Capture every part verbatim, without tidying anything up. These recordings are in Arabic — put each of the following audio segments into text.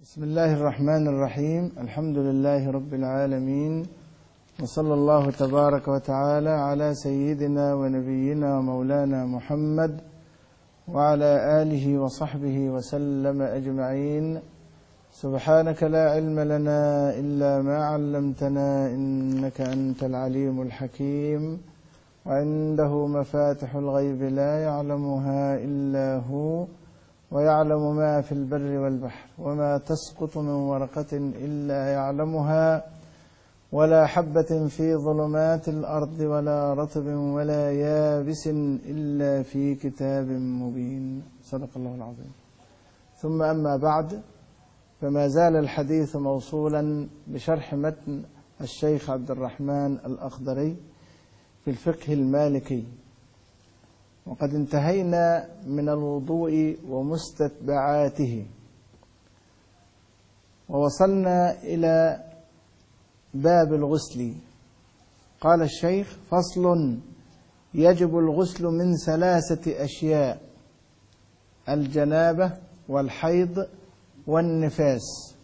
بسم الله الرحمن الرحيم. الحمد لله رب العالمين، وصلى الله تبارك وتعالى على سيدنا ونبينا ومولانا محمد وعلى آله وصحبه وسلم أجمعين. سبحانك لا علم لنا إلا ما علمتنا إنك أنت العليم الحكيم، وعنده مفاتح الغيب لا يعلمها إلا هو، ويعلم ما في البر والبحر، وما تسقط من ورقة إلا يعلمها، ولا حبة في ظلمات الأرض ولا رطب ولا يابس إلا في كتاب مبين. صدق الله العظيم. ثم أما بعد، فما زال الحديث موصولا بشرح متن الشيخ عبد الرحمن الأخضري في الفقه المالكي، وقد انتهينا من الوضوء ومستتبعاته، ووصلنا إلى باب الغسل. قال الشيخ: فصل: يجب الغسل من ثلاثة أشياء: الجنابة والحيض والنفاس.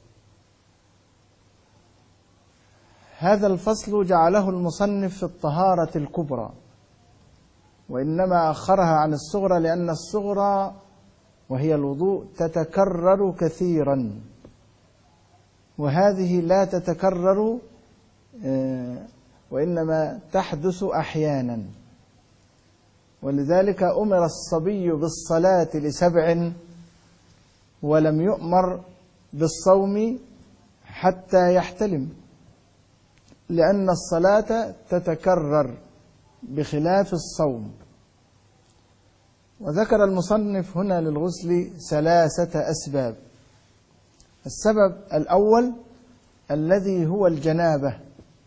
هذا الفصل جعله المصنف في الطهارة الكبرى، وإنما أخرها عن الصغرى لأن الصغرى وهي الوضوء تتكرر كثيرا، وهذه لا تتكرر وإنما تحدث أحيانا. ولذلك أمر الصبي بالصلاة لسبع، ولم يؤمر بالصوم حتى يحتلم، لأن الصلاة تتكرر بخلاف الصوم. وذكر المصنف هنا للغسل ثلاثة أسباب. السبب الأول الذي هو الجنابة.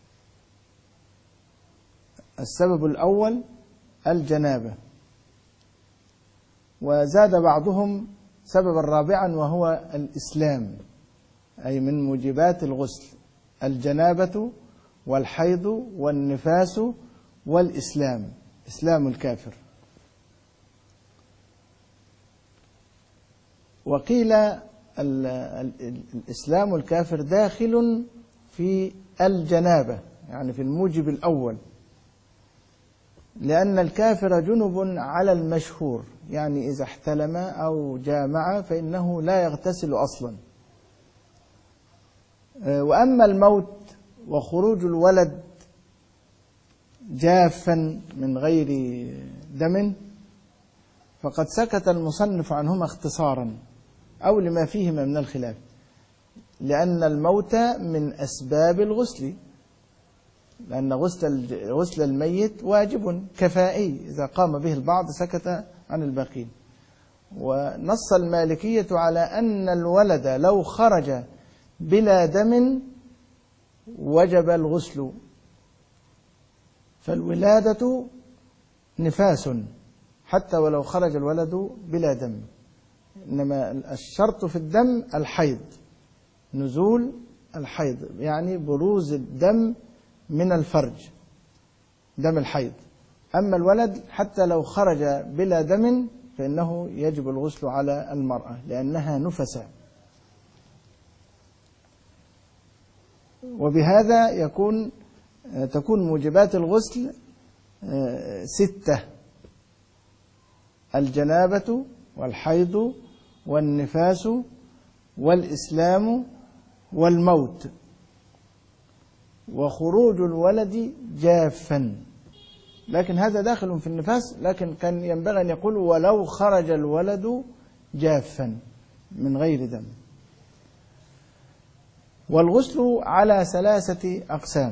السبب الأول الجنابة، وزاد بعضهم سببا رابعا وهو الإسلام، أي من موجبات الغسل: الجنابة والحيض والنفاس والإسلام، إسلام الكافر. وقيل الإسلام الكافر داخل في الجنابة، يعني في الموجب الأول، لأن الكافر جنب على المشهور، يعني إذا احتلم أو جامع فإنه لا يغتسل أصلا. وأما الموت وخروج الولد جافا من غير دم فقد سكت المصنف عنهما اختصارا، أو لما فيهما من الخلاف، لأن الموت من أسباب الغسل، لأن غسل غسل الميت واجب كفائي، إذا قام به البعض سكت عن الباقين. ونص المالكية على أن الولد لو خرج بلا دم وجب الغسل، فالولادة نفاس حتى ولو خرج الولد بلا دم، إنما الشرط في الدم الحيض، نزول الحيض، يعني بروز الدم من الفرج، دم الحيض. أما الولد حتى لو خرج بلا دم فإنه يجب الغسل على المرأة لأنها نفسا. وبهذا يكون تكون موجبات الغسل ستة: الجنابة والحيض والنفاس والإسلام والموت وخروج الولد جافا. لكن هذا داخل في النفاس، لكن كان ينبغي أن يقول ولو خرج الولد جافا من غير دم. والغسل على ثلاثة أقسام: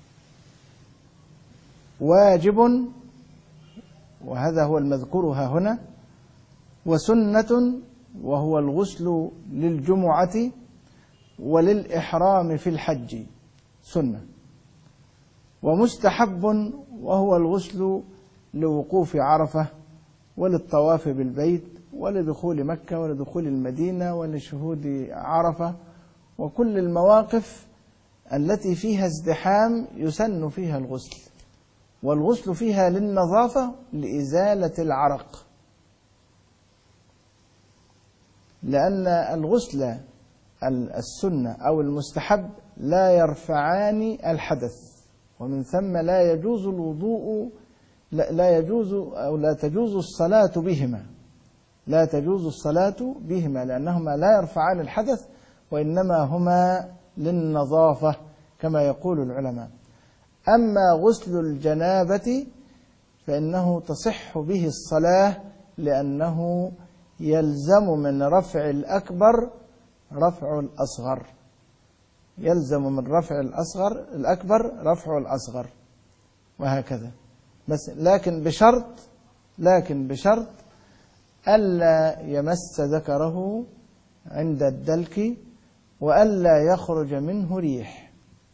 واجب، وهذا هو المذكور ها هنا، وسنة، وهو الغسل للجمعة وللإحرام في الحج سنة، ومستحب، وهو الغسل لوقوف عرفة وللطواف بالبيت ولدخول مكة ولدخول المدينة ولشهود عرفة، وكل المواقف التي فيها ازدحام يسن فيها الغسل. والغسل فيها للنظافة لإزالة العرق، لأن الغسل السنة أو المستحب لا يرفعان الحدث، ومن ثم لا يجوز الوضوء لا يجوز أو لا تجوز الصلاة بهما لا تجوز الصلاة بهما لأنهما لا يرفعان الحدث، وإنما هما للنظافة كما يقول العلماء. أما غسل الجنابة فإنه تصح به الصلاة، لأنه يلزم من رفع الأكبر رفع الأصغر يلزم من رفع الأصغر الأكبر رفع الأصغر، وهكذا. بس لكن بشرط لكن بشرط ألا يمس ذكره عند الدلك، وألا يخرج منه ريح.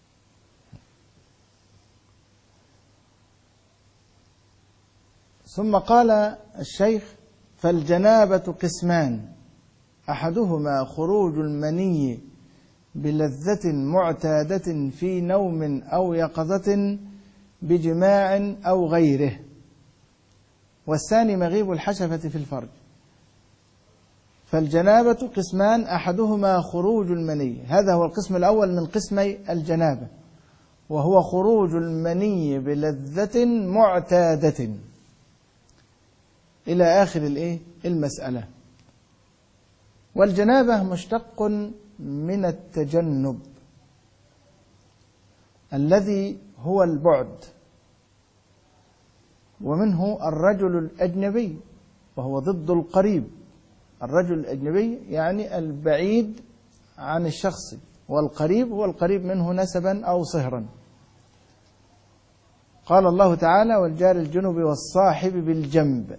ثم قال الشيخ: فالجنابة قسمان، أحدهما خروج المني بلذة معتادة في نوم أو يقظة بجماع أو غيره، والثاني مغيب الحشفة في الفرج. فالجنابة قسمان، أحدهما خروج المني، هذا هو القسم الأول من قسمي الجنابة، وهو خروج المني بلذة معتادة إلى آخر الإيه؟ المسألة. والجنابة مشتق من التجنب الذي هو البعد، ومنه الرجل الأجنبي وهو ضد القريب. الرجل الأجنبي يعني البعيد عن الشخص، والقريب هو القريب منه نسبا أو صهرا. قال الله تعالى: والجار الجنب والصاحب بالجنب.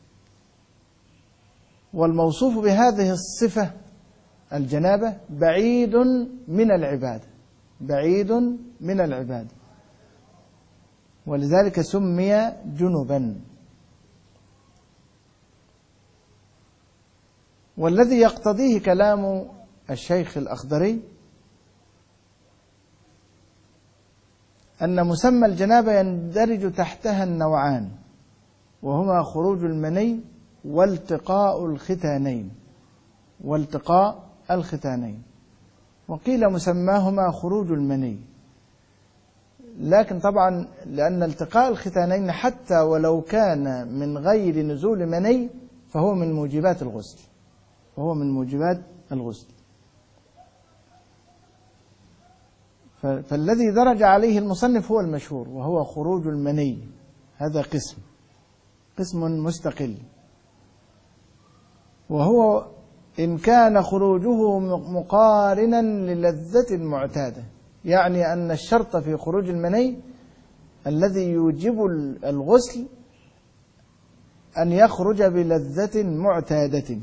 والموصوف بهذه الصفة الجنابة بعيد من العبادة بعيد من العبادة ولذلك سمي جنبا. والذي يقتضيه كلام الشيخ الأخضري أن مسمى الجنابة يندرج تحتها النوعان، وهما خروج المني والتقاء الختانين والتقاء الختانين وقيل مسماهما خروج المني. لكن طبعا لأن التقاء الختانين حتى ولو كان من غير نزول مني فهو من موجبات الغسل وهو من موجبات الغسل فالذي درج عليه المصنف هو المشهور، وهو خروج المني. هذا قسم قسم مستقل، وهو إن كان خروجه مقارنا للذة معتادة، يعني أن الشرط في خروج المني الذي يوجب الغسل أن يخرج بلذة معتادة،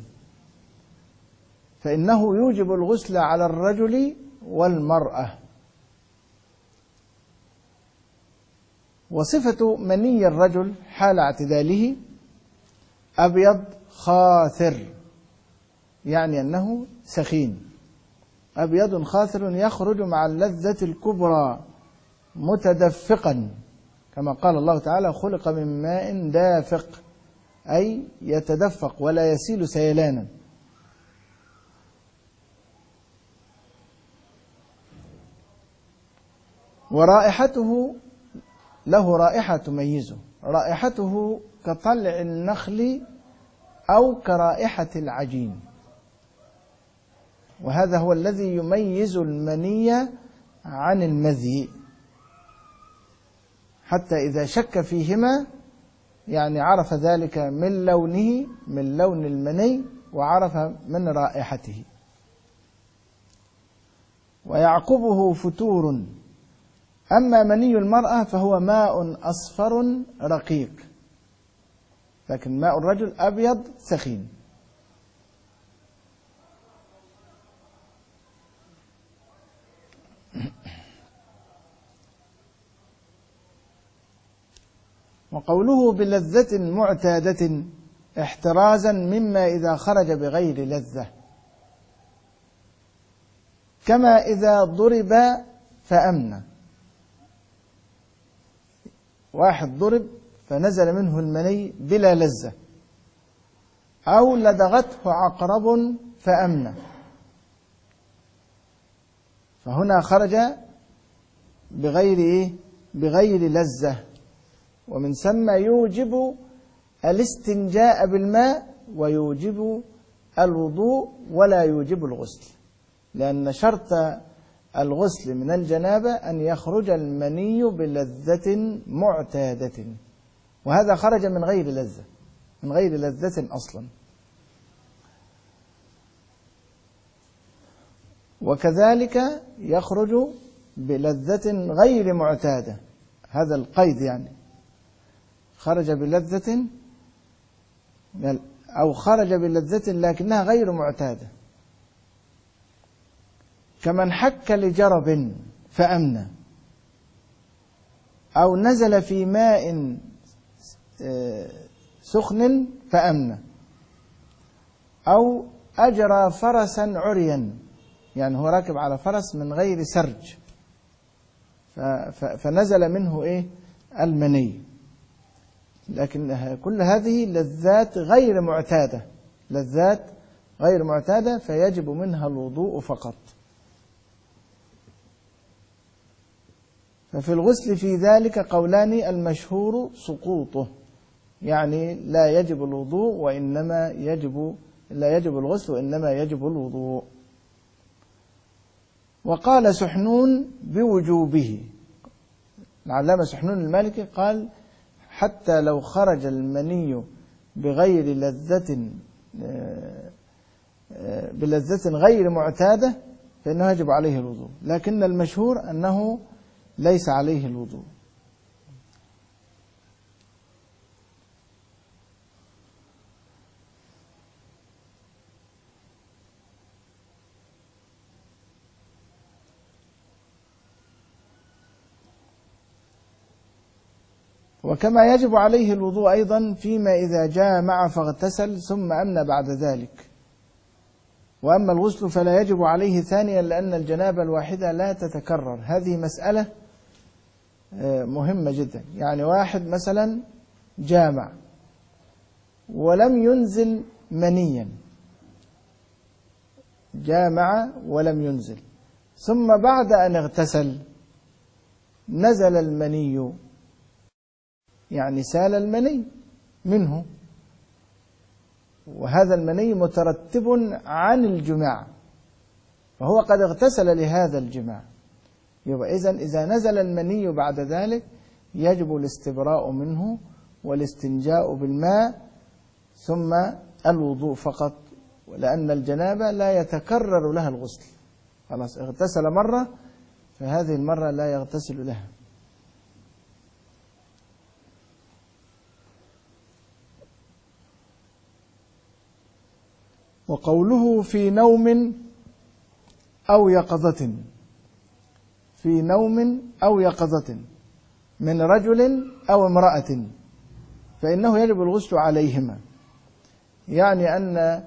فإنه يوجب الغسل على الرجل والمرأة. وصفة مني الرجل حال اعتداله أبيض خاثر، يعني أنه سخين، أبيض خاثر يخرج مع اللذة الكبرى متدفقا، كما قال الله تعالى: خلق من ماء دافق، أي يتدفق ولا يسيل سيلانا. ورائحته له رائحة تميزه، رائحته كطلع النخل أو كرائحة العجين، وهذا هو الذي يميز المني عن المذي، حتى إذا شك فيهما يعني عرف ذلك من لونه من لون المني وعرف من رائحته. ويعقبه فتور. أما مني المرأة فهو ماء أصفر رقيق، لكن ماء الرجل أبيض ثخين. وقوله بلذة معتادة احترازا مما إذا خرج بغير لذة، كما إذا ضرب فأمن. واحد ضرب فنزل منه المني بلا لذة، أو لدغته عقرب فأمن، فهنا خرج بغير إيه؟ بغير لذة، ومن ثم يوجب الاستنجاء بالماء ويوجب الوضوء ولا يوجب الغسل، لأن شرط الغسل من الجنابة أن يخرج المني بلذة معتادة، وهذا خرج من غير لذة، من غير لذة أصلا. وكذلك يخرج بلذة غير معتادة، هذا القيد يعني، خرج بلذة أو خرج بلذة لكنها غير معتادة، كمن حك لجرب فأمنى، أو نزل في ماء سخن فأمنى، أو أجرى فرسا عريا، يعني هو راكب على فرس من غير سرج فنزل منه إيه؟ المني. لكن كل هذه لذات غير معتادة، لذات غير معتادة فيجب منها الوضوء فقط. ففي الغسل في ذلك قولان، المشهور سقوطه، يعني لا يجب الوضوء وإنما يجب لا يجب الغسل وإنما يجب الوضوء. وقال سحنون بوجوبه، العلامة سحنون المالكي قال حتى لو خرج المني بغير لذة بلذة غير معتادة فإنه يجب عليه الوضوء، لكن المشهور أنه ليس عليه الوضوء. وكما يجب عليه الوضوء أيضا فيما إذا جامع فاغتسل ثم أمنى بعد ذلك. وأما الغسل فلا يجب عليه ثانيا لأن الجنابة الواحدة لا تتكرر. هذه مسألة مهمة جدا. يعني واحد مثلا جامع ولم ينزل منيا، جامع ولم ينزل، ثم بعد أن اغتسل نزل المني، يعني سال المني منه، وهذا المني مترتب عن الجماع، فهو قد اغتسل لهذا الجماع. يبقى إذن إذا نزل المني بعد ذلك يجب الاستبراء منه والاستنجاء بالماء ثم الوضوء فقط، لأن الجنابة لا يتكرر لها الغسل. خلاص اغتسل مرة فهذه المرة لا يغتسل لها. وقوله في نوم أو يقظة، في نوم أو يقظة من رجل أو امرأة فإنه يجب الغسل عليهما. يعني أن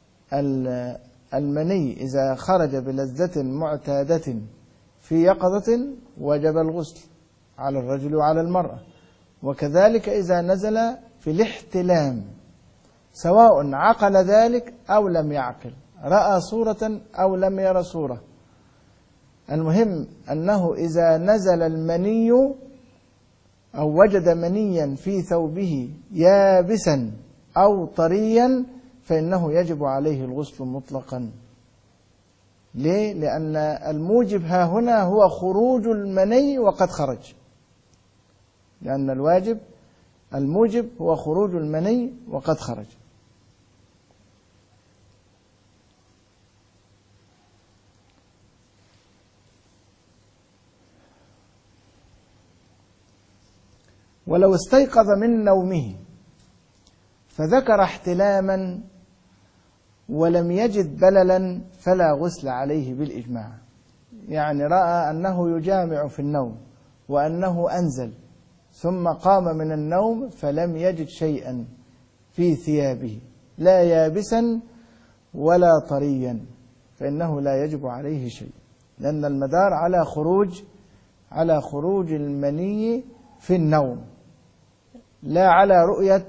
المني إذا خرج بلذة معتادة في يقظة وجب الغسل على الرجل وعلى المرأة، وكذلك إذا نزل في الاحتلام سواء عقل ذلك أو لم يعقل، رأى صورة أو لم يرى صورة، المهم أنه إذا نزل المني أو وجد منيا في ثوبه يابسا أو طريا فإنه يجب عليه الغسل مطلقا. ليه؟ لأن الموجب ها هنا هو خروج المني وقد خرج، لأن الواجب الموجب هو خروج المني وقد خرج. ولو استيقظ من نومه فذكر احتلاما ولم يجد بللا فلا غسل عليه بالإجماع. يعني رأى أنه يجامع في النوم وأنه أنزل ثم قام من النوم فلم يجد شيئا في ثيابه لا يابسا ولا طريا فإنه لا يجب عليه شيء، لأن المدار على خروج على خروج المني في النوم لا على رؤية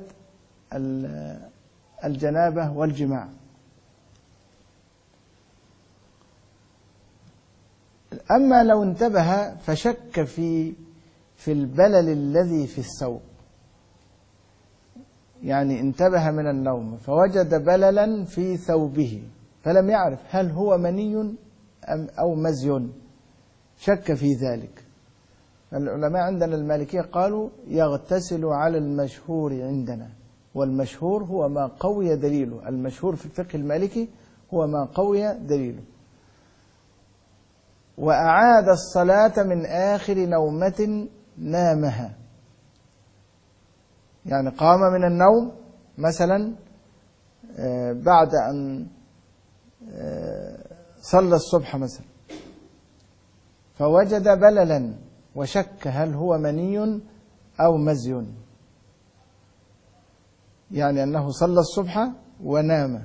الجنابة والجماع. أما لو انتبه فشك في في البلل الذي في الثوب، يعني انتبه من النوم فوجد بللا في ثوبه فلم يعرف هل هو مني أم أو مزي، شك في ذلك. العلماء عندنا المالكية قالوا يغتسل على المشهور عندنا، والمشهور هو ما قوي دليله، المشهور في الفقه المالكي هو ما قوي دليله. وأعاد الصلاة من آخر نومة نامها، يعني قام من النوم مثلا بعد أن صلى الصبح مثلا فوجد بللا وشك هل هو مني أو مزي، يعني أنه صلى الصبح ونام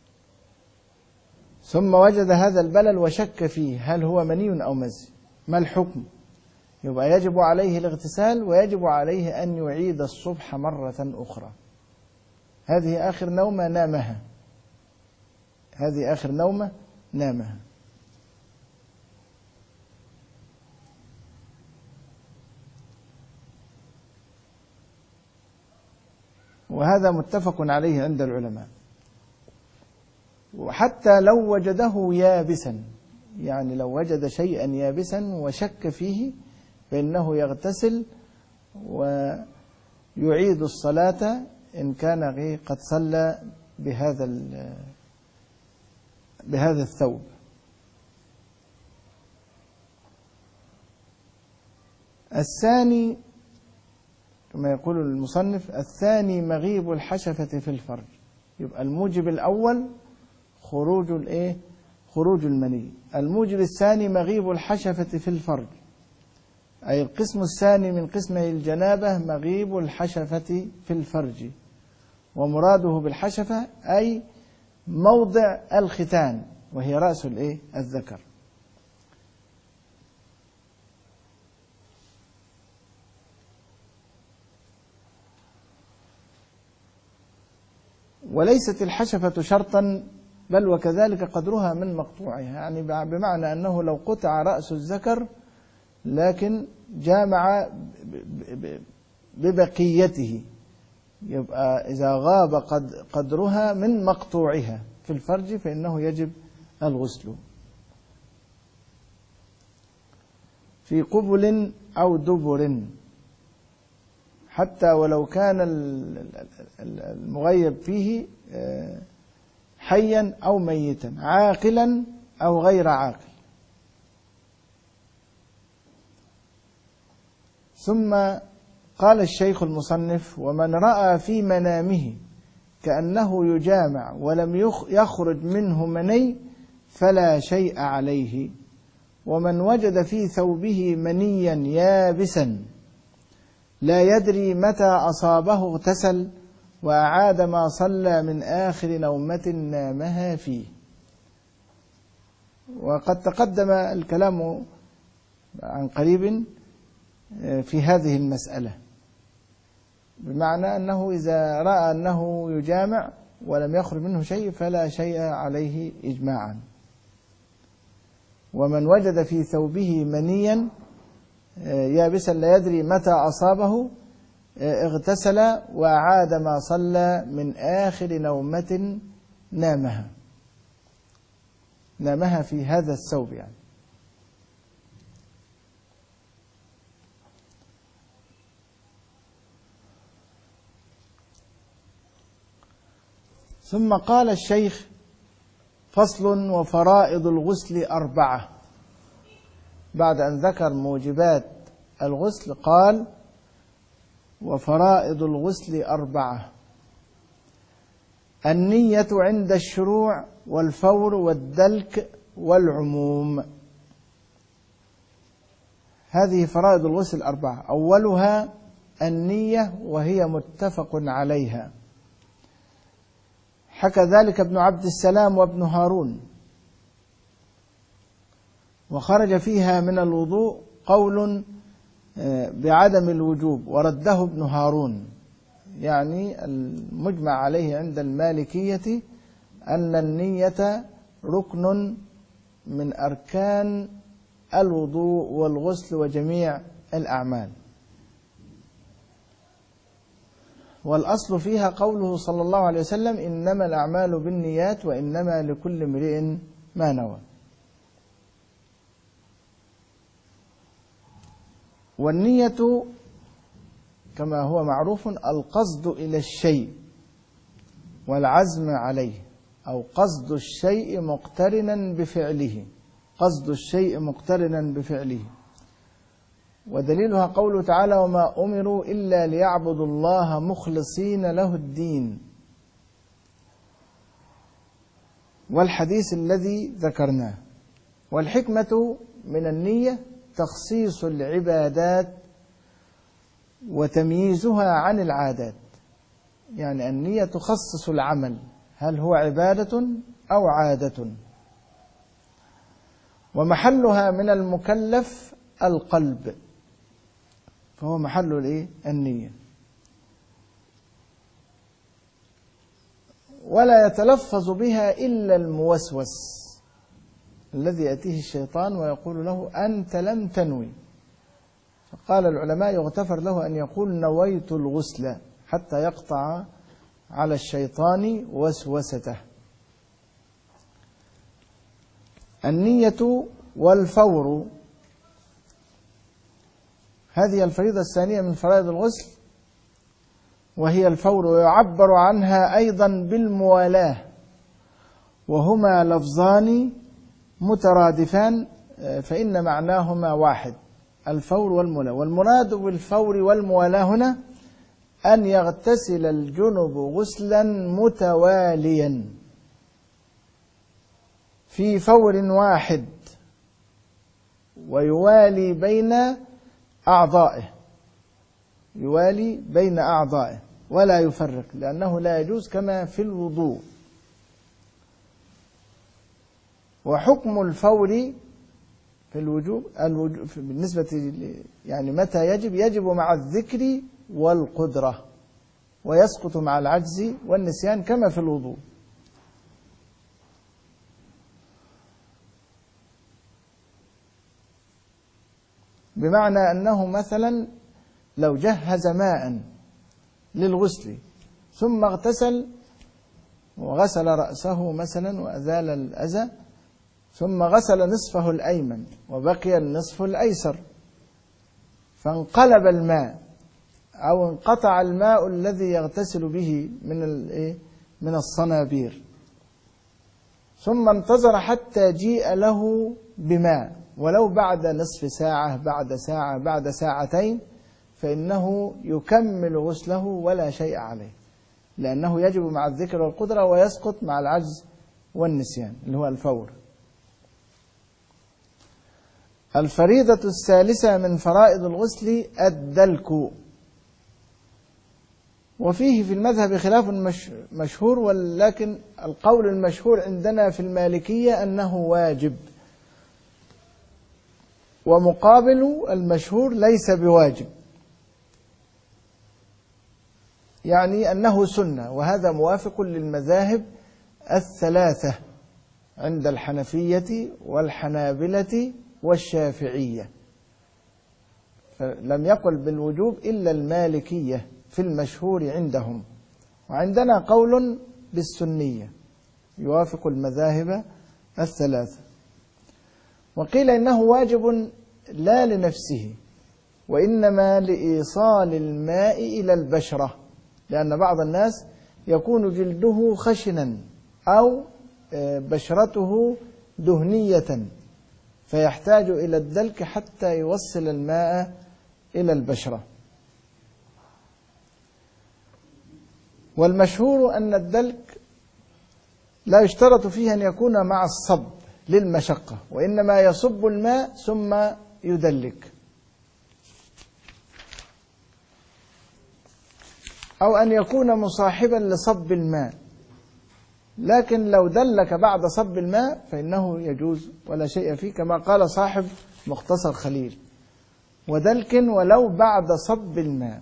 ثم وجد هذا البلل وشك فيه هل هو مني أو مزي، ما الحكم؟ يبقى يجب عليه الاغتسال ويجب عليه أن يعيد الصبح مرة أخرى. هذه آخر نومة نامها، هذه آخر نومة نامها. وهذا متفق عليه عند العلماء. وحتى لو وجده يابسا، يعني لو وجد شيئا يابسا وشك فيه فإنه يغتسل ويعيد الصلاة إن كان قد صلى بهذا بهذا الثوب. الثاني كما يقول المصنف الثاني مغيب الحشفة في الفرج، يبقى الموجب الأول خروج الايه خروج المني، الموجب الثاني مغيب الحشفة في الفرج، أي القسم الثاني من قسمه الجنابة مغيب الحشفة في الفرج، ومراده بالحشفة أي موضع الختان وهي رأس الايه الذكر. وليست الحشفة شرطا بل وكذلك قدرها من مقطوعها، يعني بمعنى أنه لو قطع رأس الذكر لكن جامع ببقيته يبقى إذا غاب قدرها من مقطوعها في الفرج فإنه يجب الغسل في قبل أو دبر، حتى ولو كان المغيب فيه حيا أو ميتا، عاقلا أو غير عاقل. ثم قال الشيخ المصنف ومن رأى في منامه كأنه يجامع ولم يخرج منه مني فلا شيء عليه، ومن وجد في ثوبه منيا يابسا لا يدري متى أصابه اغتسل وأعاد ما صلى من آخر نومة نامها فيه. وقد تقدم الكلام عن قريب في هذه المسألة، بمعنى أنه إذا رأى أنه يجامع ولم يخرج منه شيء فلا شيء عليه إجماعا. ومن وجد في ثوبه منيا يابسا لا يدري متى أصابه اغتسل وأعاد ما صلى من آخر نومة نامها نامها في هذا الثوب يعني. ثم قال الشيخ فصل وفرائض الغسل أربعة، بعد أن ذكر موجبات الغسل قال وفرائض الغسل أربعة: النية عند الشروع والفور والدلك والعموم. هذه فرائض الغسل أربعة، أولها النية وهي متفق عليها، حكى ذلك ابن عبد السلام وابن هارون، وخرج فيها من الوضوء قول بعدم الوجوب ورده ابن هارون، يعني المجمع عليه عند المالكية أن النية ركن من أركان الوضوء والغسل وجميع الأعمال. والأصل فيها قوله صلى الله عليه وسلم: إنما الأعمال بالنيات وإنما لكل امرئ ما نوى. والنية كما هو معروف القصد إلى الشيء والعزم عليه، أو قصد الشيء مقترنا بفعله، قصد الشيء مقترنا بفعله. ودليلها قوله تعالى: وما أمروا إلا ليعبدوا الله مخلصين له الدين، والحديث الذي ذكرناه. والحكمة من النية تخصيص العبادات وتمييزها عن العادات، يعني النية تخصص العمل، هل هو عبادة أو عادة. ومحلها من المكلف القلب، فهو محل الايه؟ النية. ولا يتلفظ بها إلا الموسوس الذي يأتيه الشيطان ويقول له: أنت لم تنوي. فقال العلماء: يغتفر له أن يقول: نويت الغسل، حتى يقطع على الشيطان وسوسته. النية والفور، هذه الفريضة الثانية من فرائض الغسل، وهي الفور، ويعبر عنها أيضا بالموالاة، وهما لفظان مترادفان فإن معناهما واحد، الفور والموالاة. والمراد بالفور والموالاة هنا أن يغتسل الجنب غسلا متواليا في فور واحد، ويوالي بين أعضائه، يوالي بين أعضائه ولا يفرق، لأنه لا يجوز كما في الوضوء. وحكم الفور في الوجوب, الوجوب بالنسبة يعني متى يجب؟ يجب مع الذكر والقدرة، ويسقط مع العجز والنسيان كما في الوضوء. بمعنى أنه مثلا لو جهز ماء للغسل ثم اغتسل وغسل رأسه مثلا وأزال الأذى، ثم غسل نصفه الأيمن وبقي النصف الأيسر، فانقلب الماء أو انقطع الماء الذي يغتسل به من من الصنابير، ثم انتظر حتى جيء له بماء ولو بعد نصف ساعة، بعد ساعة، بعد ساعتين، فإنه يكمل غسله ولا شيء عليه، لأنه يجب مع الذكر والقدرة ويسقط مع العجز والنسيان اللي هو الفور. الفريضة الثالثة من فرائض الغسل الدلك، وفيه في المذهب خلاف مشهور، ولكن القول المشهور عندنا في المالكية أنه واجب، ومقابل المشهور ليس بواجب، يعني أنه سنة، وهذا موافق للمذاهب الثلاثة عند الحنفية والحنابلة والشافعية، فلم يقل بالوجوب إلا المالكية في المشهور عندهم، وعندنا قول بالسنية يوافق المذاهب الثلاثة. وقيل إنه واجب لا لنفسه، وإنما لإيصال الماء إلى البشرة، لأن بعض الناس يكون جلده خشنا أو بشرته دهنية، فيحتاج إلى الدلك حتى يوصل الماء إلى البشرة. والمشهور أن الدلك لا يشترط فيه أن يكون مع الصب للمشقة، وإنما يصب الماء ثم يدلك، أو أن يكون مصاحبا لصب الماء، لكن لو دلك بعد صب الماء فإنه يجوز ولا شيء فيه، كما قال صاحب مختصر خليل: ودلك ولو بعد صب الماء.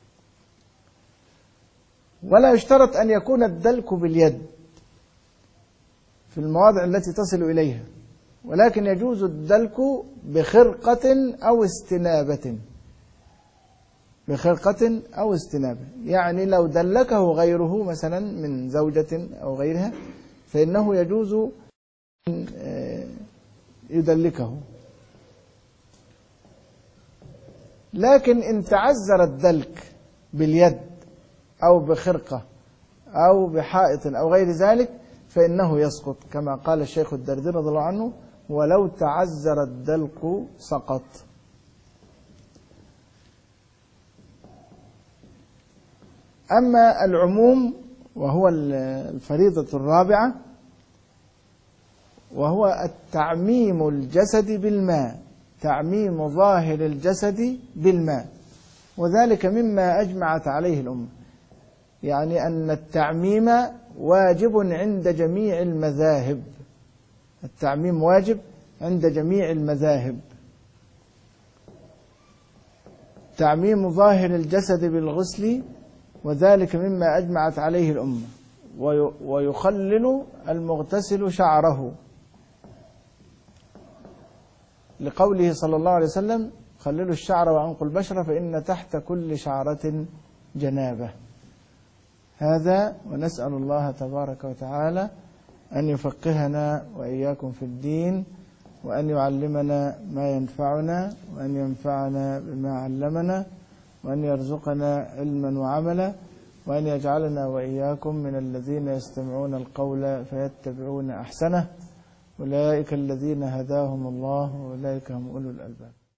ولا يشترط أن يكون الدلك باليد في المواضع التي تصل إليها، ولكن يجوز الدلك بخرقة أو استنابة، بخرقة أو استنابة. يعني لو دلكه غيره مثلا من زوجة أو غيرها فإنه يجوز يدلكه. لكن إن تعذر الدلك باليد أو بخرقة أو بحائط أو غير ذلك فإنه يسقط، كما قال الشيخ الدردي رضي الله عنه: ولو تعذر الدلك سقط. أما العموم وهو الفريضة الرابعة، وهو التعميم الجسد بالماء، تعميم ظاهر الجسد بالماء، وذلك مما أجمعت عليه الأمة. يعني أن التعميم واجب عند جميع المذاهب، التعميم واجب عند جميع المذاهب. تعميم ظاهر الجسد بالغسل، وذلك مما أجمعت عليه الأمة. ويخلل المغتسل شعره، لقوله صلى الله عليه وسلم: خللوا الشعر وأنقوا البشرة فإن تحت كل شعرة جنابة. هذا، ونسأل الله تبارك وتعالى أن يفقهنا وإياكم في الدين، وأن يعلمنا ما ينفعنا، وأن ينفعنا بما علمنا، وأن يرزقنا علما وعملا، وأن يجعلنا وإياكم من الذين يستمعون القول فيتبعون أحسنه. أولئك الذين هداهم الله، وأولئك هم أولو الألباب.